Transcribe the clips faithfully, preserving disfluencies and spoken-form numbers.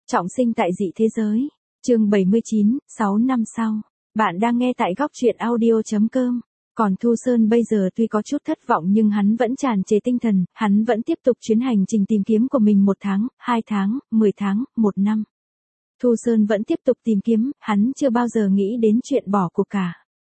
Trọng sinh tại dị thế giới. Chương bảy mươi chín, sáu năm sau. Bạn đang nghe tại góc truyện audio chấm com. Còn Thu Sơn bây giờ tuy có chút thất vọng nhưng hắn vẫn tràn trề tinh thần, hắn vẫn tiếp tục chuyến hành trình tìm kiếm của mình một tháng, hai tháng, mười tháng, một năm. Thu Sơn vẫn tiếp tục tìm kiếm, hắn chưa bao giờ nghĩ đến chuyện bỏ cuộc cả.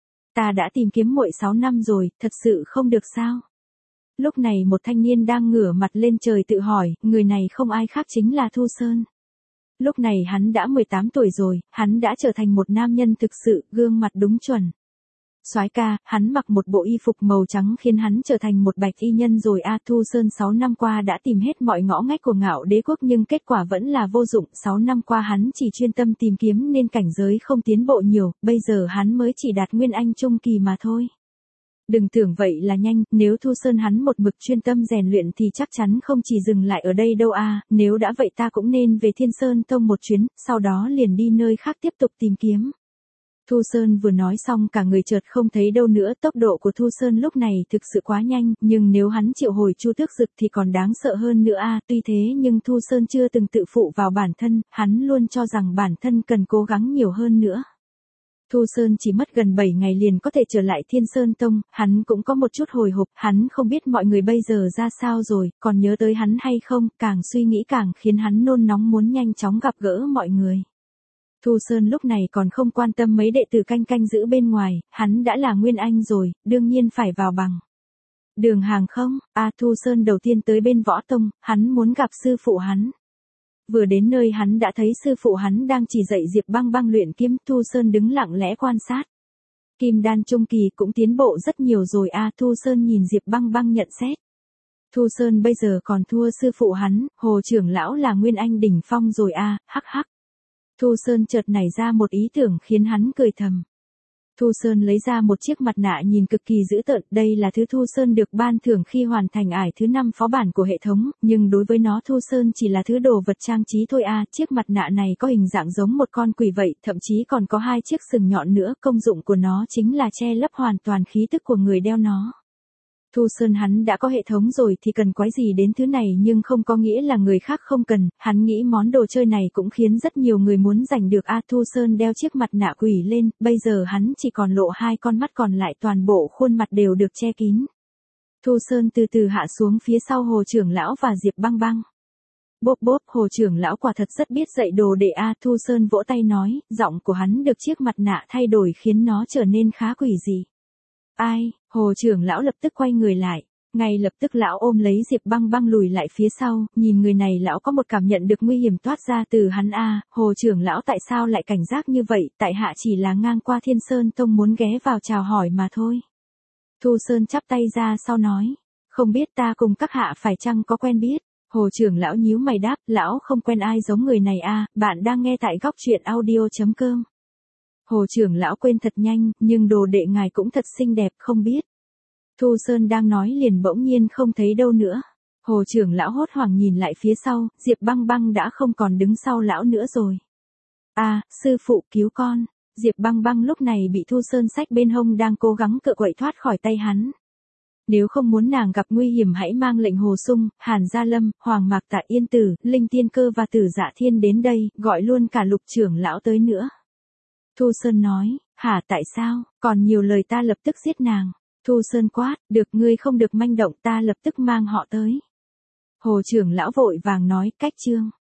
Ta đã tìm kiếm muội sáu năm rồi, thật sự không được sao? Lúc này một thanh niên đang ngửa mặt lên trời tự hỏi, người này không ai khác chính là Thu Sơn. Lúc này hắn đã mười tám tuổi rồi, hắn đã trở thành một nam nhân thực sự, gương mặt đúng chuẩn. Soái ca, hắn mặc một bộ y phục màu trắng khiến hắn trở thành một bạch y nhân rồi a. Thu Sơn sáu năm qua đã tìm hết mọi ngõ ngách của Ngạo Đế quốc nhưng kết quả vẫn là vô dụng. sáu năm qua hắn chỉ chuyên tâm tìm kiếm nên cảnh giới không tiến bộ nhiều, bây giờ hắn mới chỉ đạt Nguyên Anh Trung Kỳ mà thôi. Đừng tưởng vậy là nhanh, nếu Thu Sơn hắn một mực chuyên tâm rèn luyện thì chắc chắn không chỉ dừng lại ở đây đâu a. Nếu đã vậy ta cũng nên về Thiên Sơn Tông một chuyến, sau đó liền đi nơi khác tiếp tục tìm kiếm. Thu Sơn vừa nói xong cả người chợt không thấy đâu nữa, tốc độ của Thu Sơn lúc này thực sự quá nhanh, nhưng nếu hắn triệu hồi Chu Tước Dực thì còn đáng sợ hơn nữa a. Tuy thế nhưng Thu Sơn chưa từng tự phụ vào bản thân, hắn luôn cho rằng bản thân cần cố gắng nhiều hơn nữa. Thu Sơn chỉ mất gần bảy ngày liền có thể trở lại Thiên Sơn Tông, hắn cũng có một chút hồi hộp, hắn không biết mọi người bây giờ ra sao rồi, còn nhớ tới hắn hay không, càng suy nghĩ càng khiến hắn nôn nóng muốn nhanh chóng gặp gỡ mọi người. Thu Sơn lúc này còn không quan tâm mấy đệ tử canh canh giữ bên ngoài, hắn đã là Nguyên Anh rồi, đương nhiên phải vào bằng. Đường hàng không, a Thu Sơn đầu tiên tới bên Võ Tông, hắn muốn gặp sư phụ hắn. Vừa đến nơi hắn đã thấy sư phụ hắn đang chỉ dạy Diệp Băng Băng luyện kiếm, Thu Sơn đứng lặng lẽ quan sát. Kim đan trung kỳ cũng tiến bộ rất nhiều rồi a. Thu Sơn nhìn Diệp Băng Băng nhận xét. Thu Sơn bây giờ còn thua sư phụ hắn, Hồ trưởng lão là Nguyên Anh đỉnh phong rồi a, hắc hắc. Thu Sơn chợt nảy ra một ý tưởng khiến hắn cười thầm. Thu Sơn lấy ra một chiếc mặt nạ nhìn cực kỳ dữ tợn, đây là thứ Thu Sơn được ban thưởng khi hoàn thành ải thứ năm phó bản của hệ thống, nhưng đối với nó Thu Sơn chỉ là thứ đồ vật trang trí thôi a. Chiếc mặt nạ này có hình dạng giống một con quỷ vậy, thậm chí còn có hai chiếc sừng nhọn nữa, công dụng của nó chính là che lấp hoàn toàn khí tức của người đeo nó. Thu Sơn hắn đã có hệ thống rồi thì cần quái gì đến thứ này, nhưng không có nghĩa là người khác không cần, hắn nghĩ món đồ chơi này cũng khiến rất nhiều người muốn giành được a. Thu Sơn đeo chiếc mặt nạ quỷ lên, bây giờ hắn chỉ còn lộ hai con mắt, còn lại toàn bộ khuôn mặt đều được che kín. Thu Sơn từ từ hạ xuống phía sau Hồ trưởng lão và Diệp Băng Băng. Bốp bốp, Hồ trưởng lão quả thật rất biết dạy đồ đệ a. Thu Sơn vỗ tay nói, giọng của hắn được chiếc mặt nạ thay đổi khiến nó trở nên khá quỷ dị. Ai, Hồ trưởng lão lập tức quay người lại, ngay lập tức lão ôm lấy Diệp Băng Băng lùi lại phía sau, nhìn người này lão có một cảm nhận được nguy hiểm toát ra từ hắn a. Hồ trưởng lão tại sao lại cảnh giác như vậy, tại hạ chỉ là ngang qua Thiên Sơn Tông muốn ghé vào chào hỏi mà thôi. Thu Sơn chắp tay ra sau nói, không biết ta cùng các hạ phải chăng có quen biết. Hồ trưởng lão nhíu mày đáp, lão không quen ai giống người này a. Bạn đang nghe tại góc truyện audio chấm com. Hồ trưởng lão quên thật nhanh, nhưng đồ đệ ngài cũng thật xinh đẹp, không biết. Thu Sơn đang nói liền bỗng nhiên không thấy đâu nữa. Hồ trưởng lão hốt hoảng nhìn lại phía sau, Diệp Băng Băng đã không còn đứng sau lão nữa rồi. À, sư phụ cứu con. Diệp Băng Băng lúc này bị Thu Sơn xách bên hông đang cố gắng cựa quậy thoát khỏi tay hắn. Nếu không muốn nàng gặp nguy hiểm hãy mang lệnh Hồ Sung, Hàn Gia Lâm, Hoàng Mạc Tạ Yên Tử, Linh Tiên Cơ và Tử Dạ Thiên đến đây, gọi luôn cả Lục trưởng lão tới nữa. Thu Sơn nói, hả tại sao, còn nhiều lời ta lập tức giết nàng. Thu Sơn quát, được ngươi không được manh động, ta lập tức mang họ tới. Hồ trưởng lão vội vàng nói, cách chương.